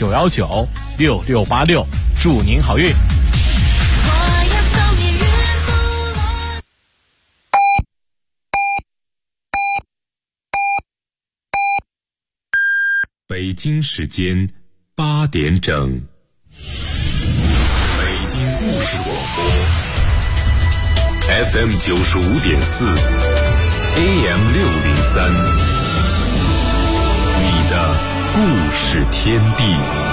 919-6686，祝您好运。 北京时间8点整，北京故事广播 FM 95.4 AM 603，你的故事天地。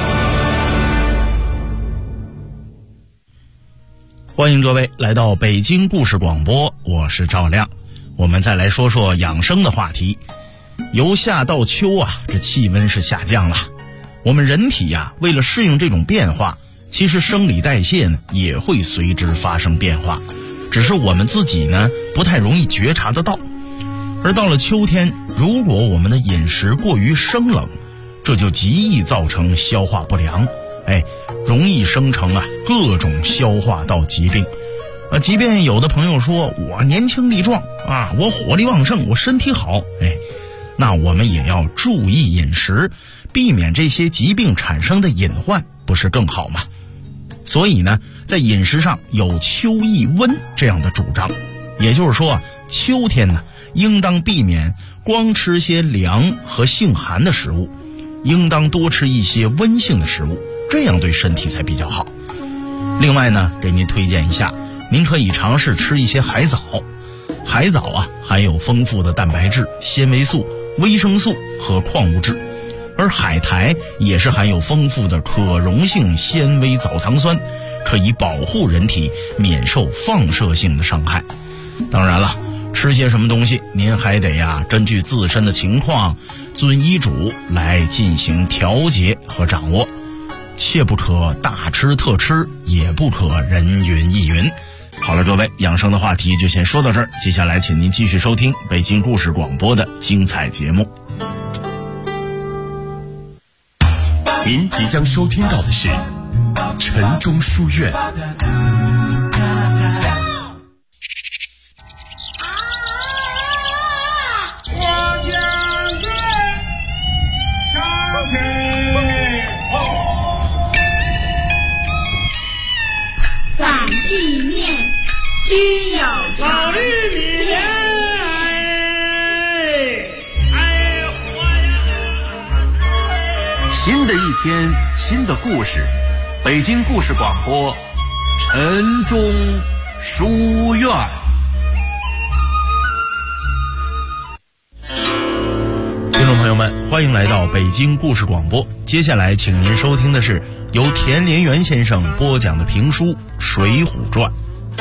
欢迎各位来到北京故事广播，我是赵亮。我们再来说说养生的话题。由夏到秋啊，这气温是下降了。我们人体呀，为了适应这种变化，其实生理代谢呢也会随之发生变化，只是我们自己呢不太容易觉察得到。而到了秋天，如果我们的饮食过于生冷，这就极易造成消化不良，容易生成各种消化道疾病。即便有的朋友说我年轻力壮啊，我火力旺盛，我身体好，那我们也要注意饮食，避免这些疾病产生的隐患，不是更好吗？所以呢，在饮食上有秋易温这样的主张，也就是说秋天呢，应当避免光吃些凉和性寒的食物，应当多吃一些温性的食物，这样对身体才比较好。另外呢，给您推荐一下，您可以尝试吃一些海藻。海藻含有丰富的蛋白质、纤维素、维生素和矿物质，而海苔也是含有丰富的可溶性纤维藻糖酸，可以保护人体免受放射性的伤害。当然了，吃些什么东西您还得根据自身的情况遵医嘱来进行调节和掌握，切不可大吃特吃，也不可人云亦云。好了，各位，养生的话题就先说到这儿，接下来请您继续收听北京故事广播的精彩节目。 您即将收听到的是晨钟书院。 具有老玉米， 新的一天，新的故事，北京故事广播，晨钟书院。 听众朋友们，欢迎来到北京故事广播。接下来，请您收听的是由田连元先生播讲的评书《水浒传》。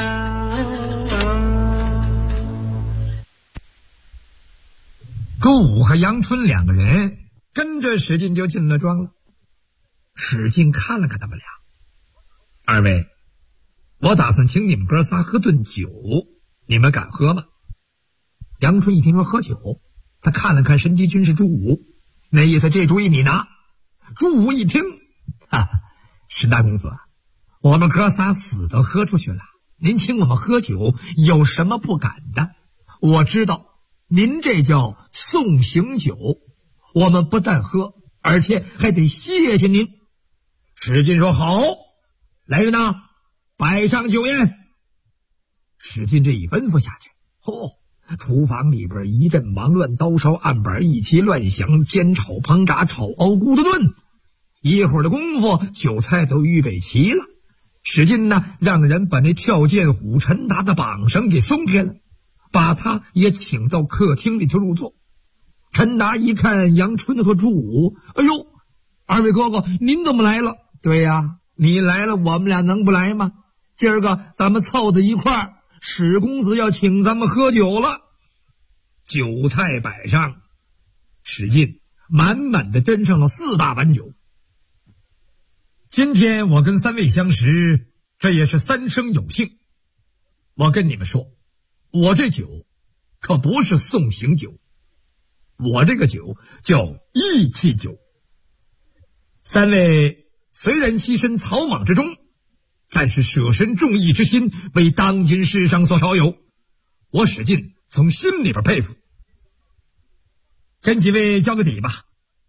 朱武和杨春两个人跟着史进就进了庄了。史进看了看他们俩，二位，我打算请你们哥仨喝顿酒，你们敢喝吗？杨春一听说喝酒，他看了看神机军师朱武，那意思这主意你拿。朱武一听，沈大公子，我们哥仨死都喝出去了，您请我们喝酒有什么不敢的？我知道您这叫送行酒，我们不但喝，而且还得谢谢您。史进说好，来人呐，摆上酒宴。史进这一吩咐下去，厨房里边一阵忙乱，刀烧案板一齐乱响，煎炒烹炸炒熬咕嘟炖，一会儿的功夫酒菜都预备齐了。史进呢，让人把那跳涧虎陈达的绑绳给松开了，把他也请到客厅里头入座。陈达一看杨春和朱武，哎呦，二位哥哥您怎么来了？对呀，你来了我们俩能不来吗？今儿个咱们凑在一块儿，史公子要请咱们喝酒了。酒菜摆上，史进满满的斟上了4大碗酒。今天我跟3位相识，这也是3生有幸。我跟你们说，我这酒可不是送行酒，我这个酒叫义气酒。3位虽然栖身草莽之中，但是舍身重义之心为当今世上所少有，我史进从心里边佩服。跟几位交个底吧，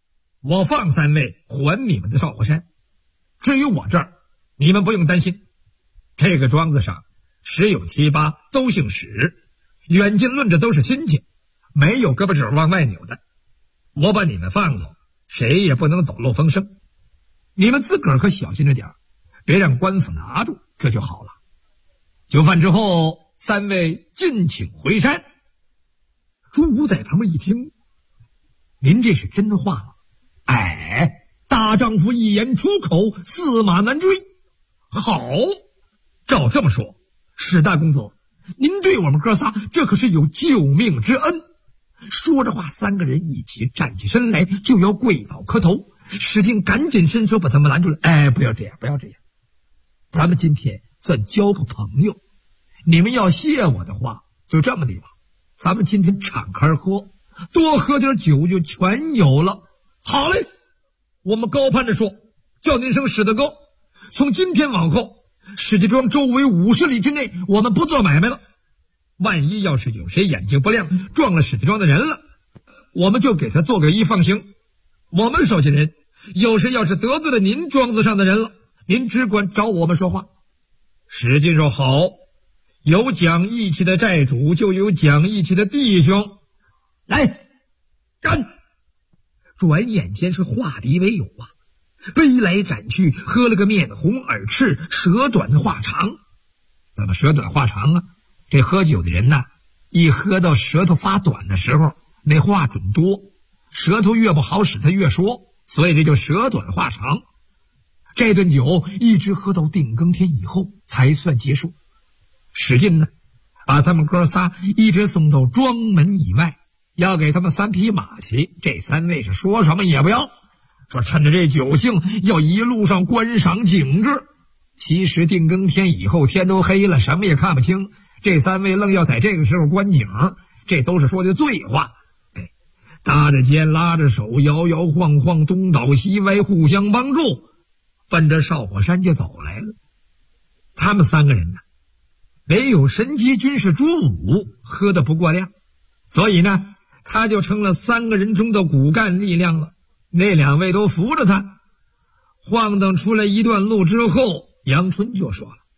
我放3位还你们的少华山。至于我这儿，你们不用担心，这个庄子上十有七八都姓史，远近论着都是亲戚，没有胳膊肘往外扭的。我把你们放了，谁也不能走漏风声。你们自个儿可小心着点，别让官府拿住，这就好了。酒饭之后，3位尽请回山。朱武在旁边一听，您这是真话吗？哎，大丈夫一言出口，驷马难追。好，照这么说，史大公子，您对我们哥仨这可是有救命之恩。说着话，3个人一起站起身来，就要跪倒磕头。史进赶紧伸手把他们拦住了。哎，不要这样，不要这样，咱们今天算交个朋友，你们要谢我的话，就这么的吧，咱们今天敞开喝，多喝点酒就全有了。好嘞，我们高攀着说，叫您声史大哥，从今天往后，史家庄周围50里之内，我们不做买卖了。万一要是有谁眼睛不亮撞了史家庄的人了，我们就给他做个一放行。我们手下人有谁要是得罪了您庄子上的人了，您只管找我们说话。史进说好，有讲义气的债主就有讲义气的弟兄，来干！转眼间是化敌为友啊，杯来盏去，喝了个面红耳赤，舌短话长。怎么舌短话长啊？这喝酒的人呢，一喝到舌头发短的时候，那话准多，舌头越不好使他越说，所以这就舌短话长。这顿酒一直喝到定更天以后才算结束。史进呢，把他们哥仨一直送到庄门以外，要给他们3匹马骑。这3位是说什么也不要，说趁着这酒兴要一路上观赏景致。其实定更天以后天都黑了，什么也看不清，这3位愣要在这个时候观景，这都是说的醉话。搭着肩拉着手，摇摇晃晃，东倒西歪，互相帮助，奔着少火山就走来了。他们3个人呢，没有神级军士朱武喝得不过量，所以呢，他就成了3个人中的骨干力量了。那2位都扶着他。晃荡出来一段路之后，杨春就说了：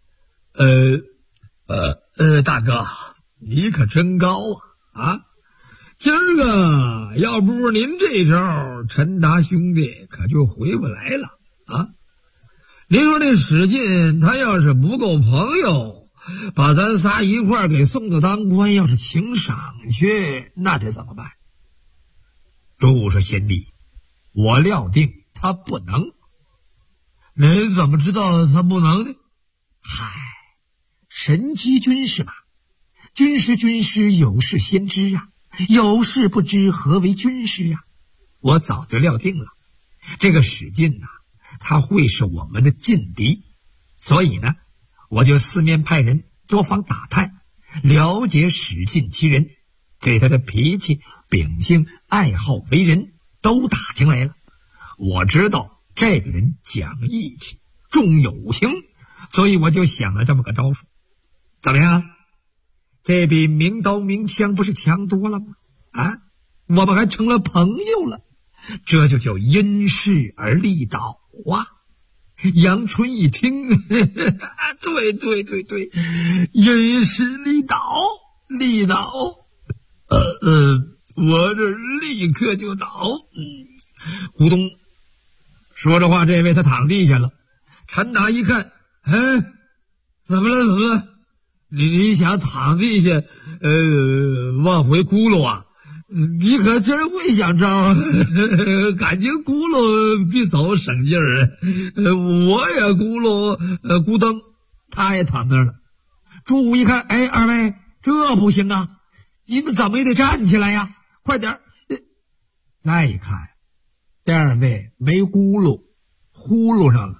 大哥，你可真高啊！今儿个要不是您这招，陈达兄弟可就回不来了啊！您说这史进他要是不够朋友，把咱仨一块儿给送到当官，要是请赏去，那得怎么办？朱武说：贤弟，我料定他不能。您怎么知道他不能呢？嗨，神机军士嘛，军师有事先知啊，有事不知何为军师啊。我早就料定了，这个史进啊，他会是我们的劲敌，所以呢，我就四面派人多方打探，了解史进其人，对他的脾气、秉性、爱好、为人都打听来了。我知道这个人讲义气，重友情，所以我就想了这么个招数。怎么样？这比明刀明枪不是强多了吗？啊，我们还成了朋友了，这就叫因势而利导啊！杨春一听，对，因势利导，我这立刻就倒。咕咚，说着话，这位他躺地下了。陈达一看，怎么了？你想躺地下，往回咕噜啊？你可真会想招啊！感情咕噜比走省劲儿。我也咕噜，咕噔，他也躺那儿了。朱武一看，二位这不行啊，你们怎么也得站起来呀，快点！再一看，这2位没咕噜，呼噜上了。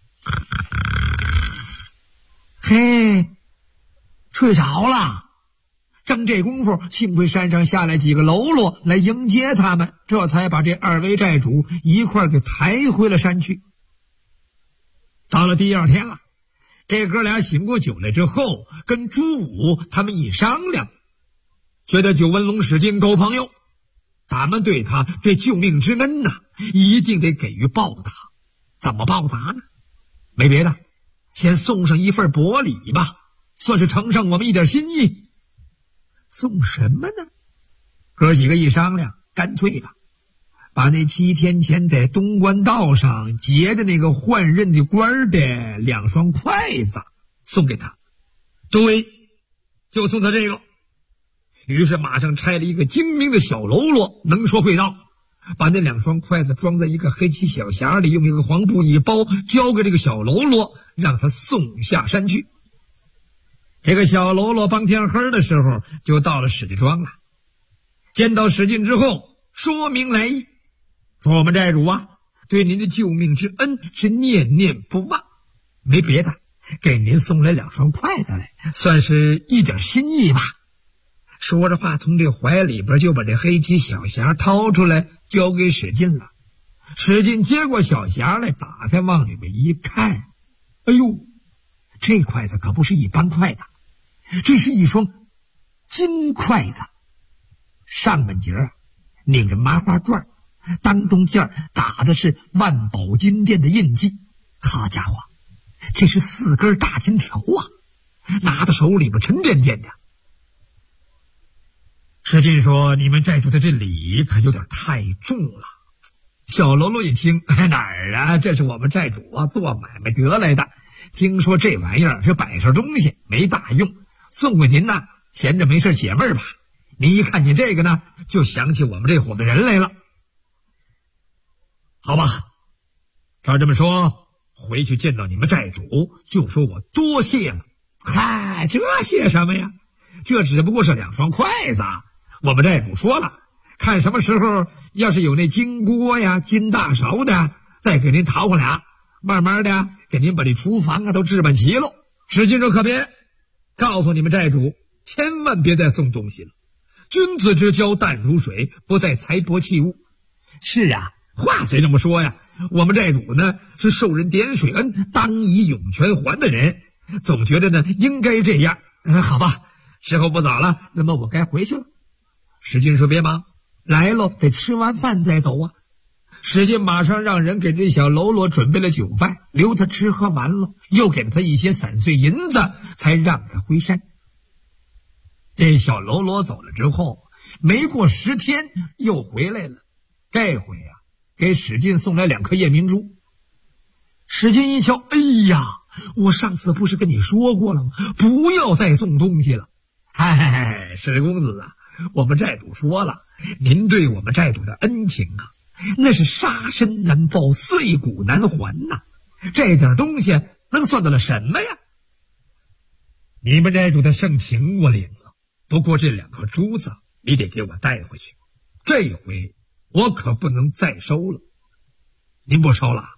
嘿，睡着了。正这功夫，幸亏山上下来几个喽啰来迎接他们，这才把这2位债主一块给抬回了山去。到了第2天了，这哥俩醒过酒来之后，跟朱武他们一商量，觉得久文龙史进够朋友， 咱们对他这救命之恩呐，一定得给予报答。怎么报答呢？没别的，先送上一份薄礼吧，算是呈上我们一点心意。送什么呢？哥几个一商量，干脆吧，把那7天前在东关道上劫的那个换任的官的2双筷子送给他。对，就送他这个。于是马上拆了一个精明的小喽啰，能说会道，把那2双筷子装在一个黑漆小匣里，用一个黄布一包，交给这个小喽啰，让他送下山去。这个小喽啰帮天黑的时候就到了史家庄了，见到史进之后说明来意，说我们寨主啊，对您的救命之恩是念念不忘，没别的，给您送来2双筷子来，算是一点心意吧。说着话，从这怀里边就把这黑漆小匣掏出来，交给史进了。史进接过小匣来，打开往里面一看，哎呦，这筷子可不是一般筷子，这是一双金筷子，上半截拧着麻花转，当中件打的是万宝金店的印记。好家伙，这是4根大金条啊，拿到手里边沉甸甸的。史进说：“你们寨主的这礼可有点太重了。”小喽啰一听，哪儿啊？这是我们寨主啊做买卖得来的，听说这玩意儿是摆设东西，没大用，送给您呢，闲着没事解闷吧。您一看见这个呢，就想起我们这伙子人来了。好吧，照这么说，回去见到你们寨主，就说我多谢了。嗨，这谢什么呀？这只不过是2双筷子。我们寨主说了，看什么时候要是有那金锅呀、金大勺的，再给您淘换俩，慢慢的给您把这厨房啊都置办齐了。史进说：“可别，告诉你们寨主，千万别再送东西了。君子之交淡如水，不再财帛器物。”是啊，话虽这么说呀，我们寨主呢是受人点水恩，当以涌泉还的人，总觉得呢应该这样。好吧，时候不早了，那么我该回去了。史进说：“别忙，来了得吃完饭再走啊。”史进马上让人给这小喽啰准备了酒饭，留他吃喝完了，又给了他一些散碎银子，才让他回山。这小喽啰走了之后，没过10天又回来了，这回啊给史进送来2颗夜明珠。史进一瞧，哎呀，我上次不是跟你说过了吗？不要再送东西了。嗨，史公子啊，我们寨主说了，您对我们寨主的恩情啊，那是杀身难报，碎骨难还呐。这点东西能算得了什么呀？你们寨主的盛情我领了，不过这2颗珠子你得给我带回去，这回我可不能再收了。您不收了？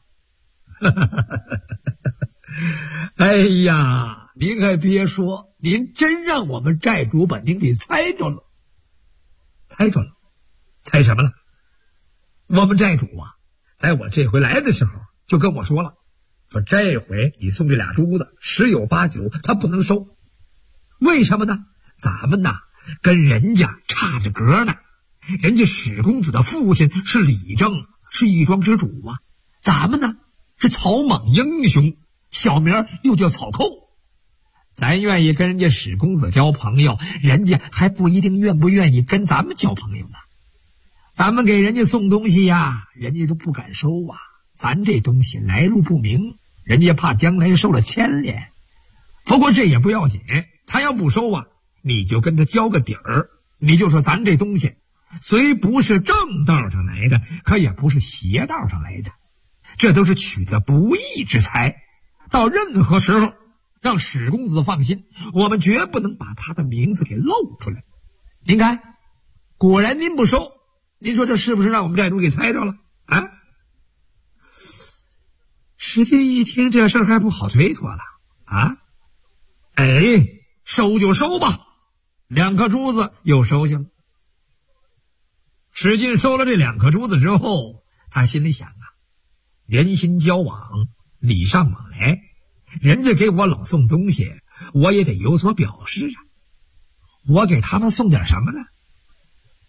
哎呀，您还别说，您真让我们寨主把您给猜着了。猜着了？猜什么了？我们寨主啊，在我这回来的时候就跟我说了，说这回你送这2珠子10有8九他不能收。为什么呢？咱们呐跟人家差着格呢，人家史公子的父亲是李正，是义庄之主啊，咱们呢是草莽英雄，小名又叫草寇。咱愿意跟人家史公子交朋友，人家还不一定愿不愿意跟咱们交朋友呢。咱们给人家送东西呀，人家都不敢收啊，咱这东西来路不明，人家怕将来受了牵连。不过这也不要紧，他要不收啊，你就跟他交个底儿，你就说咱这东西虽不是正道上来的，可也不是邪道上来的，这都是取得不义之财，到任何时候让史公子放心，我们绝不能把他的名字给露出来。您看，果然您不收，您说这是不是让我们寨主给猜着了啊？史进一听这事儿还不好推脱了啊！哎，收就收吧，2颗珠子又收下了。史进收了这2颗珠子之后，他心里想啊，人心交往，礼尚往来，人家给我老送东西，我也得有所表示啊。我给他们送点什么呢？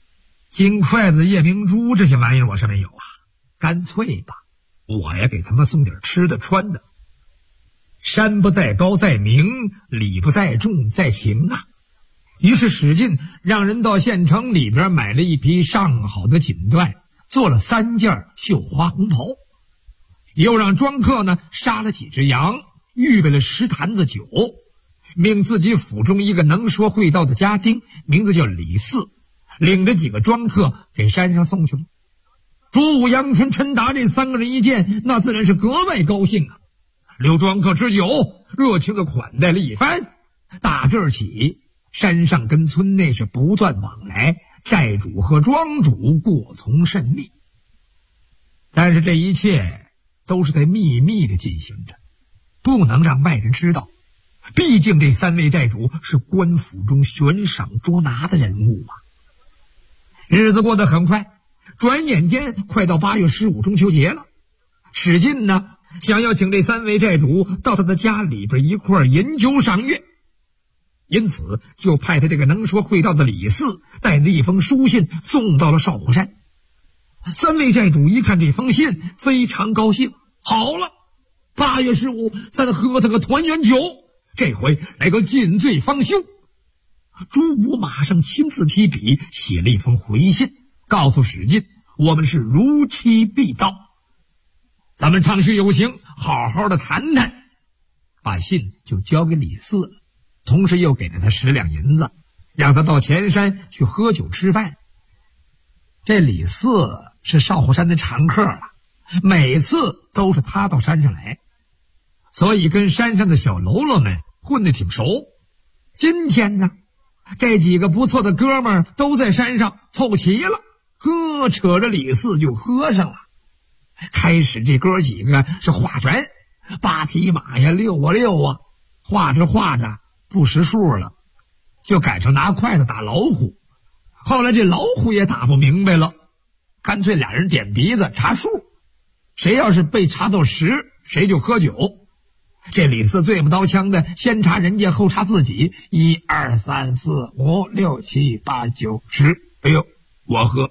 金筷子、夜明珠这些玩意儿我是没有啊，干脆吧，我也给他们送点吃的穿的。山不在高在明，礼不在重在情啊。于是史进让人到县城里边买了一批上好的锦缎，做了3件绣花红袍，又让庄客呢杀了几只羊，预备了10坛子酒，命自己府中一个能说会道的家丁，名字叫李四，领着几个庄客给山上送去了。朱武、杨春、陈达这3个人一见，那自然是格外高兴啊，留庄客吃酒，热情的款待了一番。打这儿起，山上跟村内是不断往来，寨主和庄主过从甚密。但是这一切都是在秘密的进行着，不能让外人知道，毕竟这3位寨主是官府中悬赏捉拿的人物啊。日子过得很快，转眼间快到8月15中秋节了。史进呢想要请这3位寨主到他的家里边一块饮酒赏月，因此就派他这个能说会道的李四带着一封书信送到了少火山。3位寨主一看这封信，非常高兴，好了，8月15咱喝他个团圆酒，这回来个尽醉方休。朱武马上亲自提笔写了一封回信，告诉史进我们是如期必到，咱们畅叙有情，好好的谈谈。把信就交给李四了，同时又给了他10两银子，让他到前山去喝酒吃饭。这李四是少火山的常客了，每次都是他到山上来，所以跟山上的小喽啰们混得挺熟。今天呢，这几个不错的哥们儿都在山上凑齐了，扯着李四就喝上了。开始这哥几个是画船，8匹马呀，6啊，画着画着不识数了，就改成拿筷子打老虎。后来这老虎也打不明白了，干脆俩人点鼻子查数，谁要是被查到10，谁就喝酒。这李四最不刀枪的，先查人家后查自己，1、2、3、4、5、6、7、8、9、10，哎呦我喝，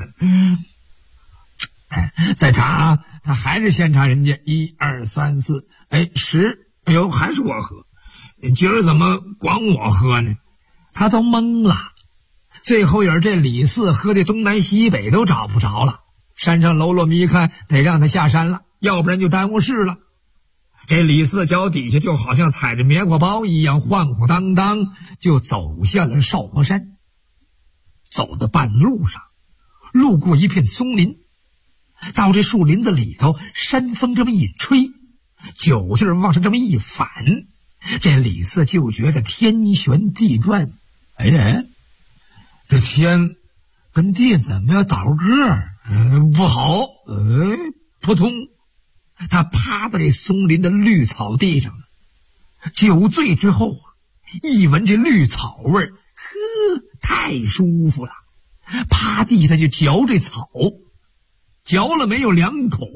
再查他还是先查人家1、2、3、4，哎10，哎呦还是我喝，今儿怎么光我喝呢？他都懵了。最后也是这李四喝的东南西北都找不着了，山上喽啰们一看得让他下山了，要不然就耽误事了。这李四脚底下就好像踩着棉花包一样，晃晃荡荡就走向了少火山。走到半路上，路过一片松林，到这树林子里头，山风这么一吹，酒劲儿往上这么一反，这李四就觉得天旋地转。哎，这天跟地怎么要倒个不好，扑通，他趴在这松林的绿草地上了。酒醉之后啊，一闻这绿草味儿，太舒服了，趴地他就嚼这草，嚼了没有2口，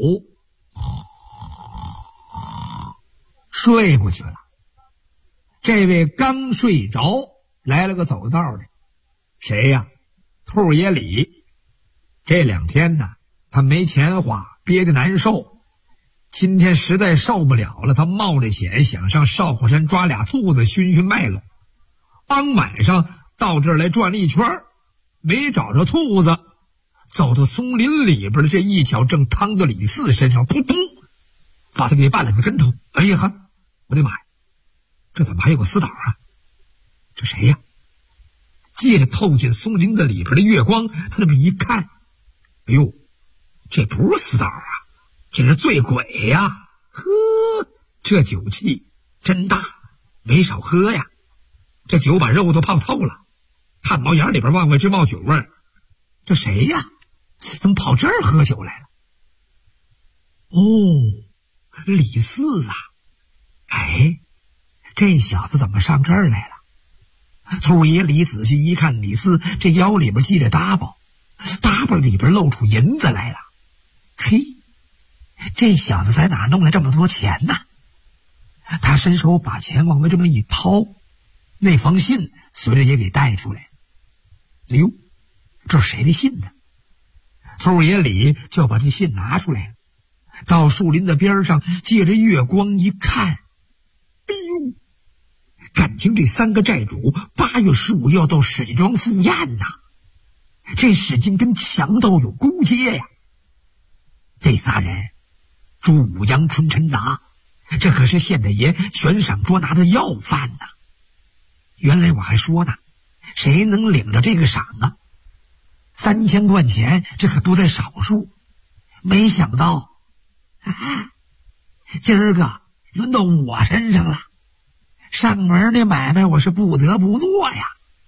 睡过去了。这位刚睡着，来了个走道的，谁呀？兔爷李。这2天呢，他没钱花，憋得难受。今天实在受不了了，他冒着险想上少火山抓俩兔子熏熏脉络。当晚上到这儿来转了一圈，没找着兔子，走到松林里边的这一脚正趟到李四身上，扑通把他给绊了个跟头。哎呀哈，我的妈呀，这怎么还有个死党啊？这谁呀？借着透进松林子里边的月光，他那么一看，哎呦，这不是死党啊，这是醉鬼呀！这酒气真大，没少喝呀，这酒把肉都泡透了，看毛眼里边往外直冒酒味儿。这谁呀？怎么跑这儿喝酒来了？哦，李四啊！哎，这小子怎么上这儿来了？兔爷李仔细一看，李四这腰里边系着搭包，搭包里边露出银子来了。嘿，这小子在哪弄来这么多钱呢？他伸手把钱往外这么一掏，那封信随着也给带出来。哎呦， 这是谁的信呢？兔爷李就把这信拿出来了，到树林子边上，借着月光一看，哎呦，感情这3个债主8月15要到史家庄赴宴呐！这史进跟强盗有勾结呀！这仨人，朱武、杨春、陈达，这可是县太爷悬赏捉拿的要犯呐！原来我还说呢，谁能领着这个赏啊？3000贯钱，这可不在少数。没想到，今儿个轮到我身上了。上门的买卖我是不得不做呀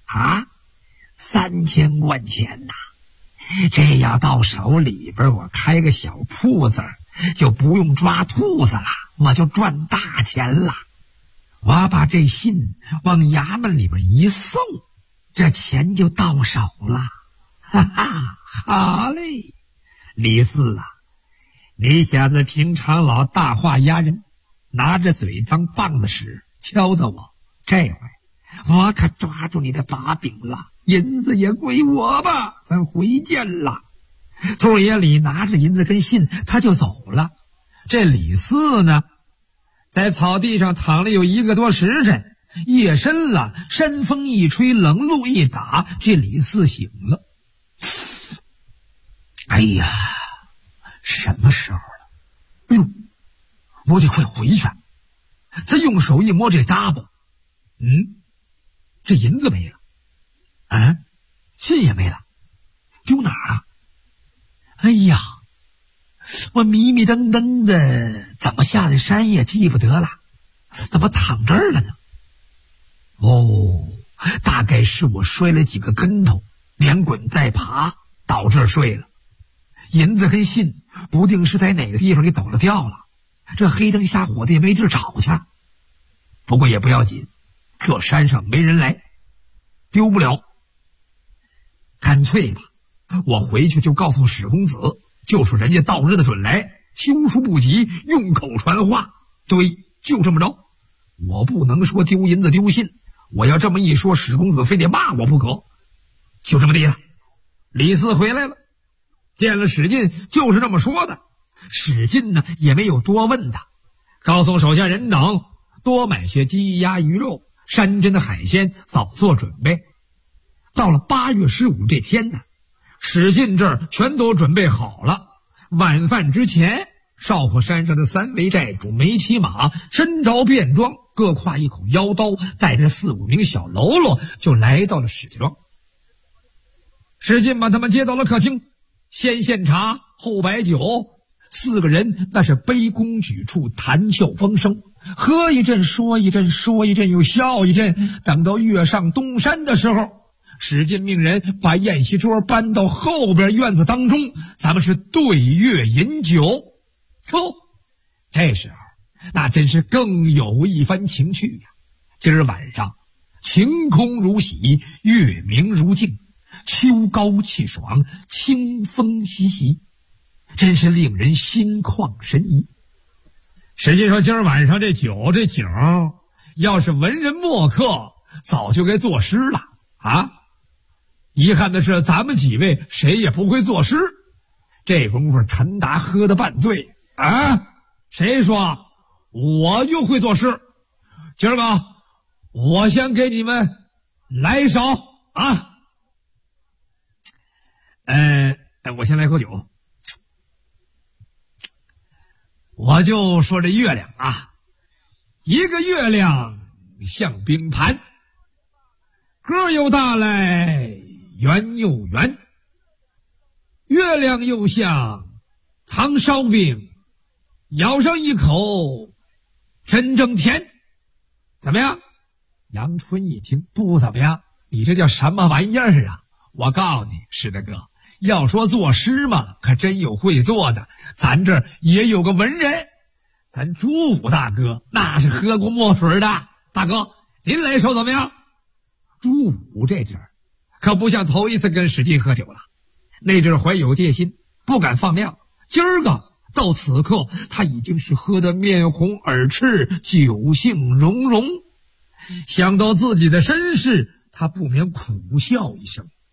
！3000贯钱呐，这要到手里边，我开个小铺子，就不用抓兔子了，我就赚大钱了。我把这信往衙门里边一送，这钱就到手了。好嘞，李四啊，你小子平常老大话压人，拿着嘴当棒子使，敲打我，这回我可抓住你的把柄了，银子也归我吧，咱回见了。兔爷李拿着银子跟信他就走了。这李四呢，在草地上躺了有1个多时辰，夜深了，山风一吹，冷露一打，这李四醒了。哎呀，什么时候了？哎呦，我得快回去。他用手一摸这搭包，这银子没了，信也没了，丢哪儿了？哎呀，我迷迷瞪瞪的，怎么下的山也记不得了，怎么躺这儿了呢？哦，大概是我摔了几个跟头，连滚带爬到这儿睡了。银子跟信不定是在哪个地方给抖了掉了，这黑灯瞎火的也没地儿找去。不过也不要紧，这山上没人来，丢不了。干脆吧，我回去就告诉史公子，就说人家到日子准来，休书不及，用口传话。对，就这么着。我不能说丢银子丢信，我要这么一说，史公子非得骂我不可。就这么地了。李四回来了，见了史进，就是这么说的。史进呢也没有多问他，告诉手下人等多买些鸡鸭鱼肉，山珍的海鲜，早做准备。到了8月15这天呢，史进这儿全都准备好了。晚饭之前，少河山上的3位债主没骑马，身着便装，各挎一口腰刀，带着4、5名小喽啰，就来到了史家庄。史进把他们接到了客厅，先献茶，后摆酒，4个人那是卑躬举处，谈笑风生，喝一阵说一阵，说一阵又笑一阵。等到月上东山的时候，史进命人把宴席桌搬到后边院子当中，咱们是对月饮酒。这时候那真是更有一番情趣呀。今儿晚上晴空如洗，月明如镜，秋高气爽，清风习习，真是令人心旷神怡。史进说，今儿晚上这酒这景，要是文人墨客早就该作诗了啊！遗憾的是咱们几位谁也不会作诗。这功夫陈达喝得半醉啊，谁说我就会作诗？今儿个我先给你们来一首啊。我先来口酒。我就说这月亮啊，一个月亮像冰盘，个又大来圆又圆，月亮又像糖烧饼，咬上一口真正甜。怎么样？杨春一听，不怎么样。你这叫什么玩意儿啊？我告诉你，史大哥，要说作诗嘛，可真有会做的，咱这儿也有个文人，咱朱武大哥那是喝过墨水的。大哥，您来首怎么样？朱武这阵儿可不像头一次跟史进喝酒了，那阵儿怀有戒心，不敢放亮。今儿个到此刻，他已经是喝得面红耳赤，酒兴融融。想到自己的身世，他不免苦笑一声。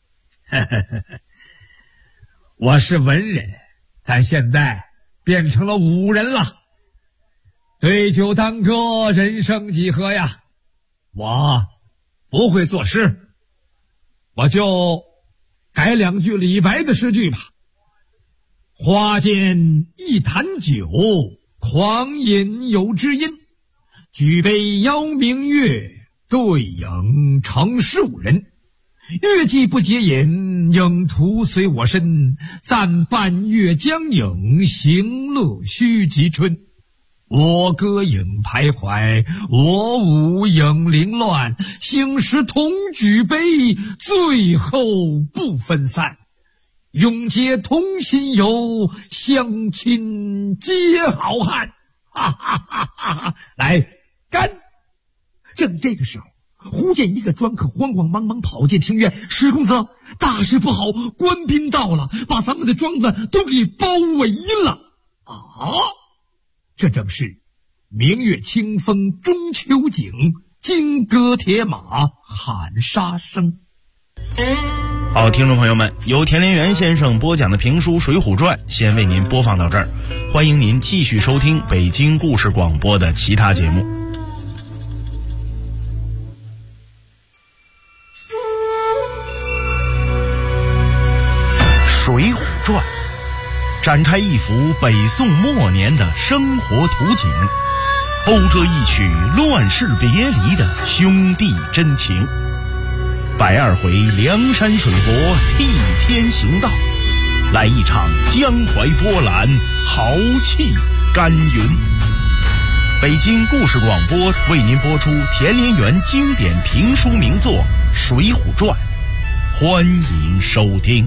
我是文人，但现在变成了武人了。对酒当歌，人生几何呀？我不会作诗，我就改2句李白的诗句吧。花间一坛酒，狂饮有知音。举杯邀明月，对影成数人。月既不解饮，影徒随我身。暂伴月将影，行乐须及春。我歌影徘徊，我舞影零乱。兴时同举杯，醉后不分散。永结同心友，相亲皆好汉。哈哈哈哈哈！来干！正这个时候，忽见一个庄客慌慌忙忙跑进庭院，石公子，大事不好，官兵到了，把咱们的庄子都给包围了。啊！这正是明月清风中秋景，金戈铁马喊杀声。 好，听众朋友们，由田连元先生播讲的评书《水浒传》先为您播放到这儿，欢迎您继续收听北京故事广播的其他节目。《水浒传》展开一幅北宋末年的生活图景，讴歌一曲乱世别离的兄弟真情。120回梁山水泊替天行道，来一场江淮波澜，豪气干云。北京故事广播为您播出田连元经典评书名作《水浒传》，欢迎收听。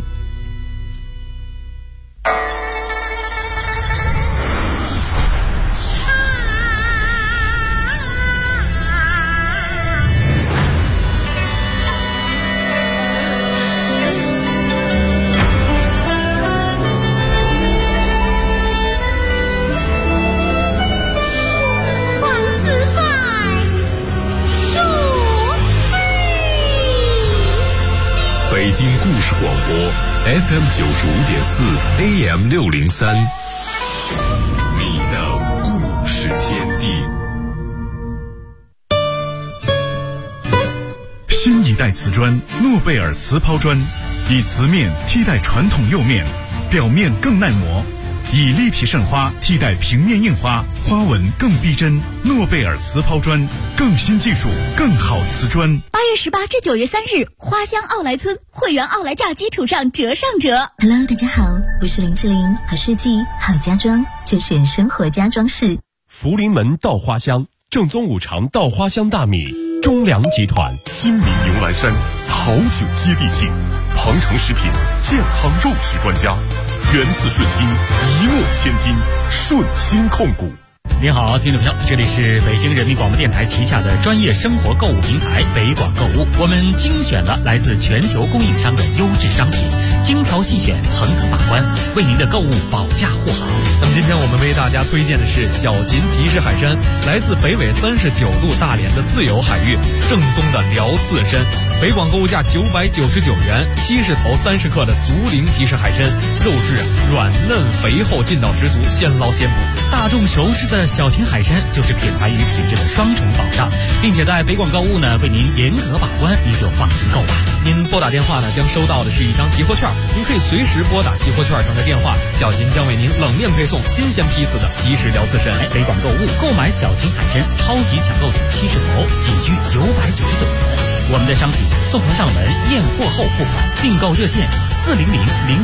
北京故事广播 FM 95.4 AM 603，你的故事天地。新一代瓷砖诺贝尔瓷抛砖，以瓷面替代传统釉面，表面更耐磨，以立体渗花替代平面印花，花纹更逼真。诺贝尔瓷抛砖，更新技术，更好瓷砖。 8月18至9月3日，花乡奥莱村会员奥莱价基础上折上折。 Hello， 大家好，我是林志玲，好设计好家装就选生活家装饰。 福临门稻花香，正宗五常稻花香大米，中粮集团亲民迎来山，好酒接地气，庞城食品健康肉食专家，源自顺心，一诺千金，顺心控股。 您好，听众朋友，这里是北京人民广播电台旗下的专业生活购物平台北广购物。我们精选了来自全球供应商的优质商品，精挑细选，层层把关，为您的购物保驾护航。 那么今天我们为大家推荐的是小秦集市海参，来自北纬39度大连的自由海域，正宗的辽刺参。北广购物价999元，70头30克的竹林集市海参，肉质软嫩肥厚，劲道十足，现捞现捕。 大众熟知的小秦海参就是品牌与品质的双重保障，并且在北广购物呢为您严格把关，您就放心购吧。 您拨打电话呢将收到的是一张集货券，您可以随时拨打集货券上的电话，小秦将为您冷面配送新鲜批次的即食辽刺参。 北广购物购买小秦海参超级抢购点70头，仅需999元。我们的商品送货上门，验货后付款，订购热线400